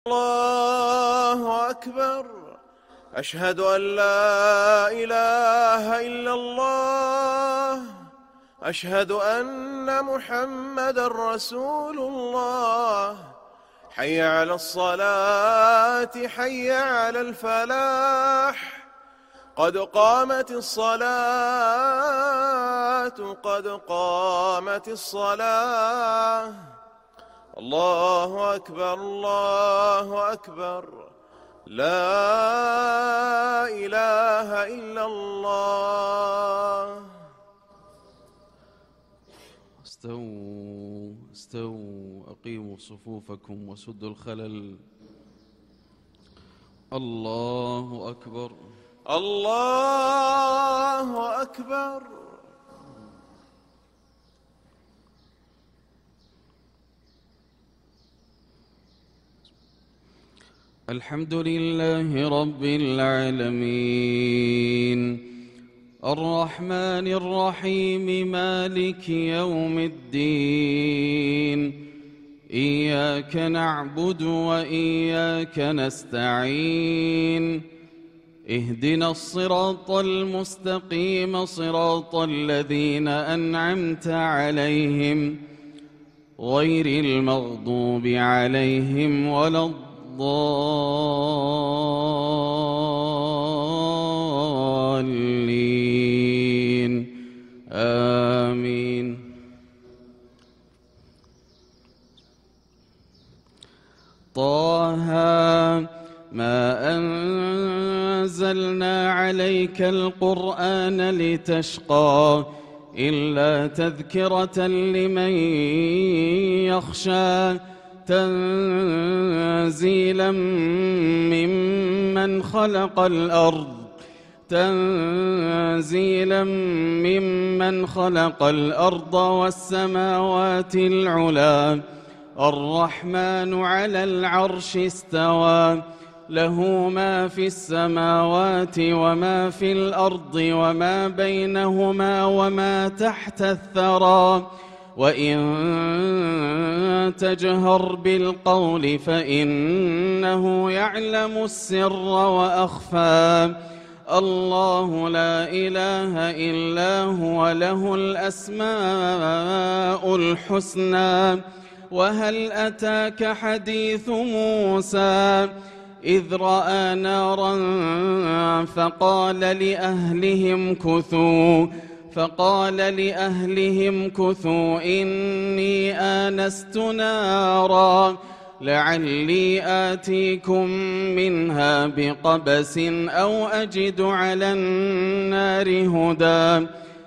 الله أكبر. أشهد أن لا إله إلا الله. أشهد أن محمدا رسول الله. حي على الصلاة، حي على الفلاح، قد قامت الصلاة، قد قامت الصلاة. الله أكبر، الله أكبر، لا إله إلا الله. استووا استووا، أقيموا صفوفكم وسدوا الخلل. الله أكبر، الله أكبر. الحمد لله رب العالمين، الرحمن الرحيم، مالك يوم الدين. إياك نعبد وإياك نستعين. اهدنا الصراط المستقيم، صراط الذين أنعمت عليهم غير المغضوب عليهم ولا الضالين، آمين. طه ما أنزلنا عليك القرآن لتشقى إلا تذكرة لمن يخشى، تنزيلا ممن خلق الأرض، تنزيلا ممن خلق الأرض والسماوات العلى. الرحمن على العرش استوى، له ما في السماوات وما في الأرض وما بينهما وما تحت الثرى. وإن تجهر بالقول فإنه يعلم السر وأخفى. الله لا إله إلا هو، له الأسماء الحسنى. وهل أتاك حديث موسى إذ رأى نارا فقال لأهلهم كثوا إني آنست نارا لعلي آتيكم منها بقبس أو أجد على النار هدى.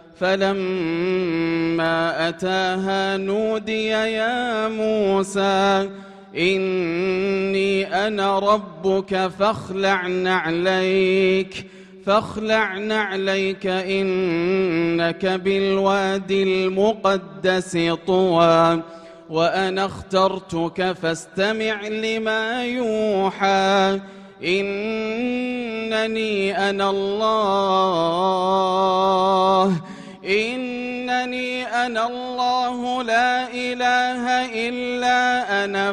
فلما أتاها نودي يا موسى إني أنا ربك فاخلع نعليك إنك بالوادي المقدس طوى. وأنا اخترتك فاستمع لما يوحى. إنني أنا الله لا إله إلا أنا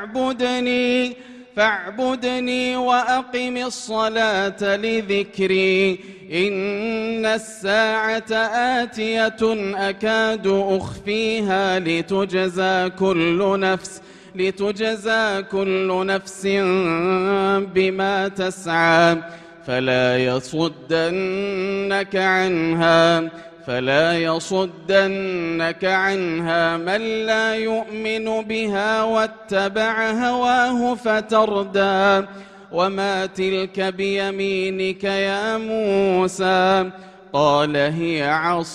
فاعبدني وأقم الصلاة لذكري. إن الساعة آتية أكاد أخفيها لتجزى كل نفس بما تسعى. فلا يصدنك عنها من لا يؤمن بها واتبع هواه فتردى. وما تلك بيمينك يا موسى؟ قال هي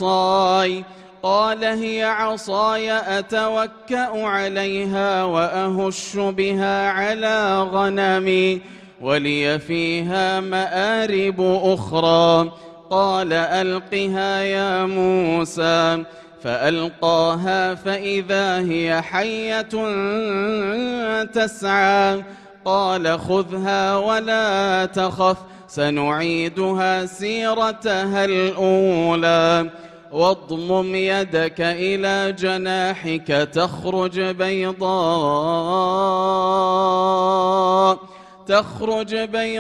عصاي أتوكأ عليها وأهش بها على غنمي ولي فيها مآرب أخرى. قال ألقها يا موسى، فألقاها فإذا هي حية تسعى. قال خذها ولا تخف، سنعيدها سيرتها الأولى. واضمم يدك إلى جناحك تخرج بيضاء تخرج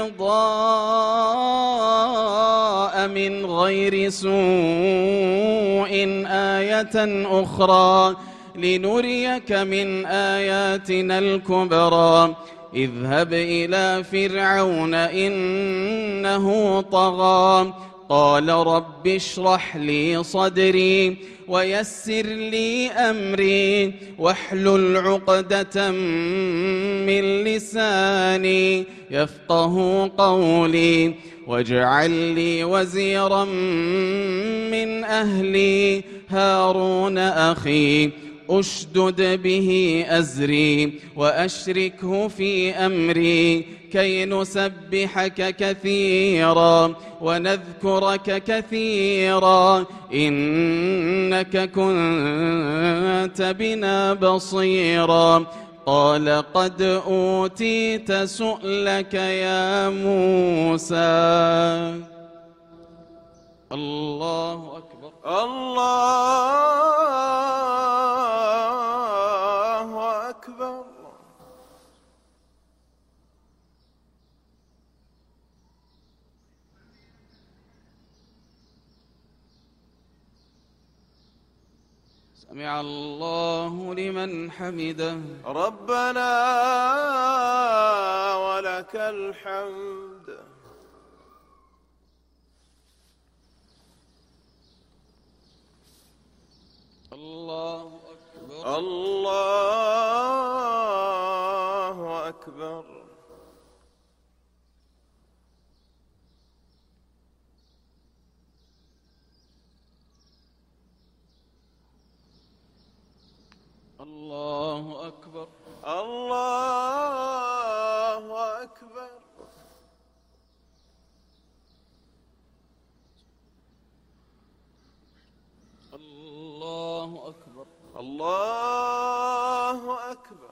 بيضاء من غير سوء آية أخرى لنريك من آياتنا الكبرى اذهب إلى فرعون إنه طغى قال رب اشرح لي صدري ويسر لي أمري واحلل عقدة من لساني يفقه قولي واجعل لي وزيرا من أهلي هارون أخي أشدد به أزري وأشركه في أمري كي نسبحك كثيرا ونذكرك كثيرا إنك كنت بنا بصيرا قال قد أوتيت سؤلك يا موسى. الله أكبر. الله أكبر. سمع الله لمن حمده. ربنا ولك الحمد. الله أكبر. الله أكبر. الله أكبر. الله أكبر. الله أكبر. الله أكبر.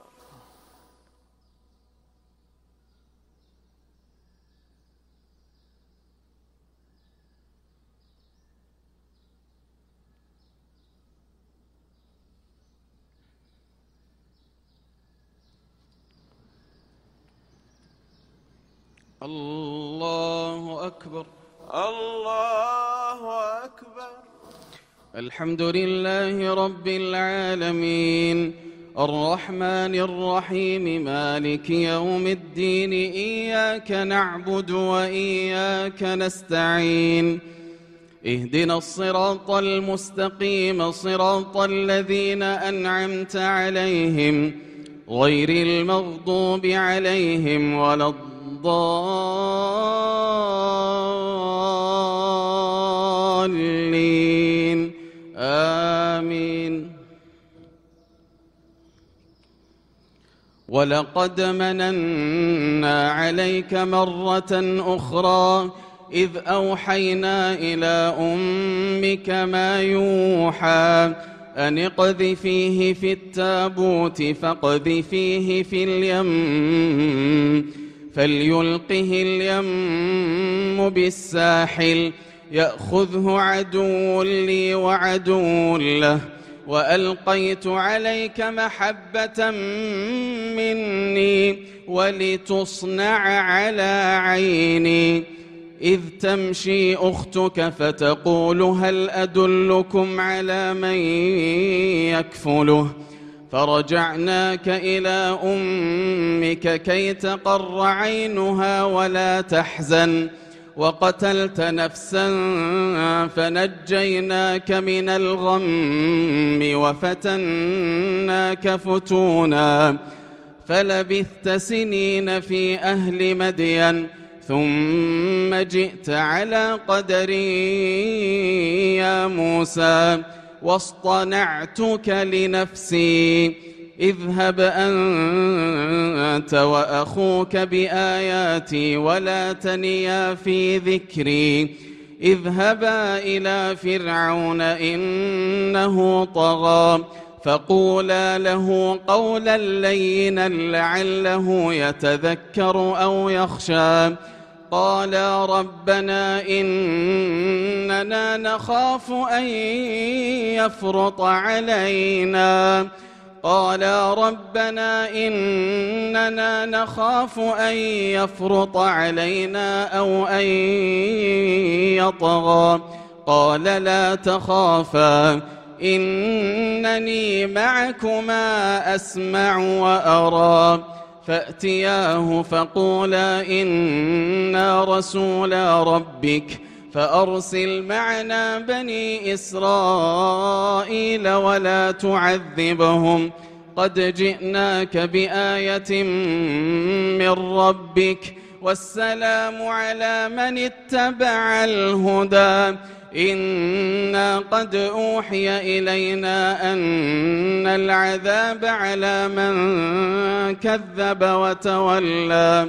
الله أكبر. الله أكبر. الحمد لله رب العالمين الرحمن الرحيم مالك يوم الدين إياك نعبد وإياك نستعين اهدنا الصراط المستقيم صراط الذين أنعمت عليهم غير المغضوب عليهم ولا الضالين آمين. ولقد مننا عليك مرة أخرى إذ أوحينا إلى أمك ما يوحى أن اقذفيه في التابوت فاقذفيه في اليم فليلقه اليم بالساحل يأخذه عدو لي وعدو له وألقيت عليك محبة مني ولتصنع على عيني إذ تمشي أختك فتقول هل أدلكم على من يكفله فرجعناك إلى أمك كي تقر عينها ولا تحزن وقتلت نفسا فنجيناك من الغم وفتناك فتونا فلبثت سنين في أهل مدين ثم جئت على قدري يا موسى واصطنعتك لنفسي اذهب أنت وأخوك بآياتي ولا تنيا في ذكري اذهبا إلى فرعون إنه طغى فقولا له قولا لينا لعله يتذكر أو يخشى قالا ربنا إننا نخاف أن يفرط علينا قالا ربنا إننا نخاف أن يفرط علينا أو أن يطغى قال لا تخافا إنني معكما أسمع وأرى فأتياه فقولا إنا رسولا ربك فأرسل معنا بني إسرائيل ولا تعذبهم قد جئناك بآية من ربك والسلام على من اتبع الهدى إنا قد أوحي إلينا أن العذاب على من كذب وتولى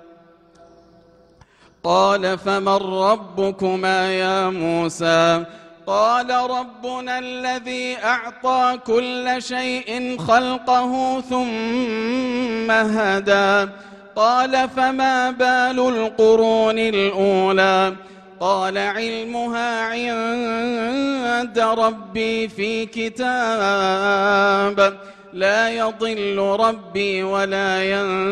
قال فمن ربكما يا موسى قال ربنا الذي أعطى كل شيء خلقه ثم هدى قال فما بال القرون الأولى قال علمها عند ربي في كتاب لا يضل ربي ولا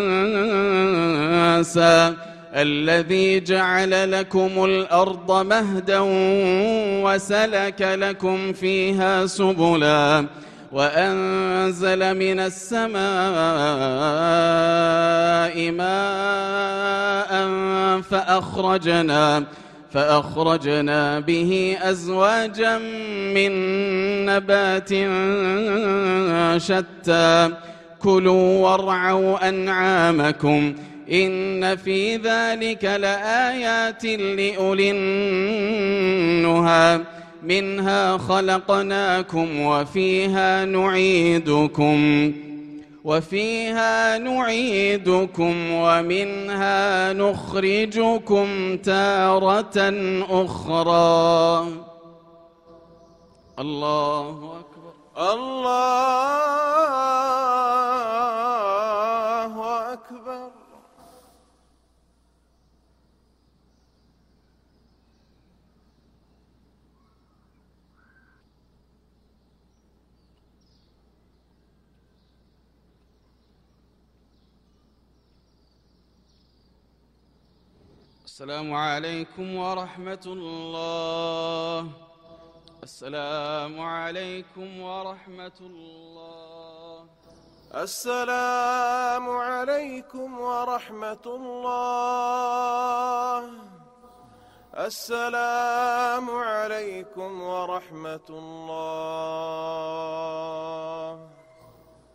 ينسى الذي جعل لكم الأرض مهدا وسلك لكم فيها سبلا وأنزل من السماء ماء فأخرجنا به أزواجا من نبات شتى كلوا وارعوا أنعامكم إن في ذلك لآيات لأولي النهى منها خلقناكم وفيها نعيدكم ومنها نخرجكم تارة أخرى الله أكبر الله أكبر السلام عليكم ورحمة الله السلام عليكم ورحمة الله السلام عليكم ورحمة الله السلام عليكم ورحمة الله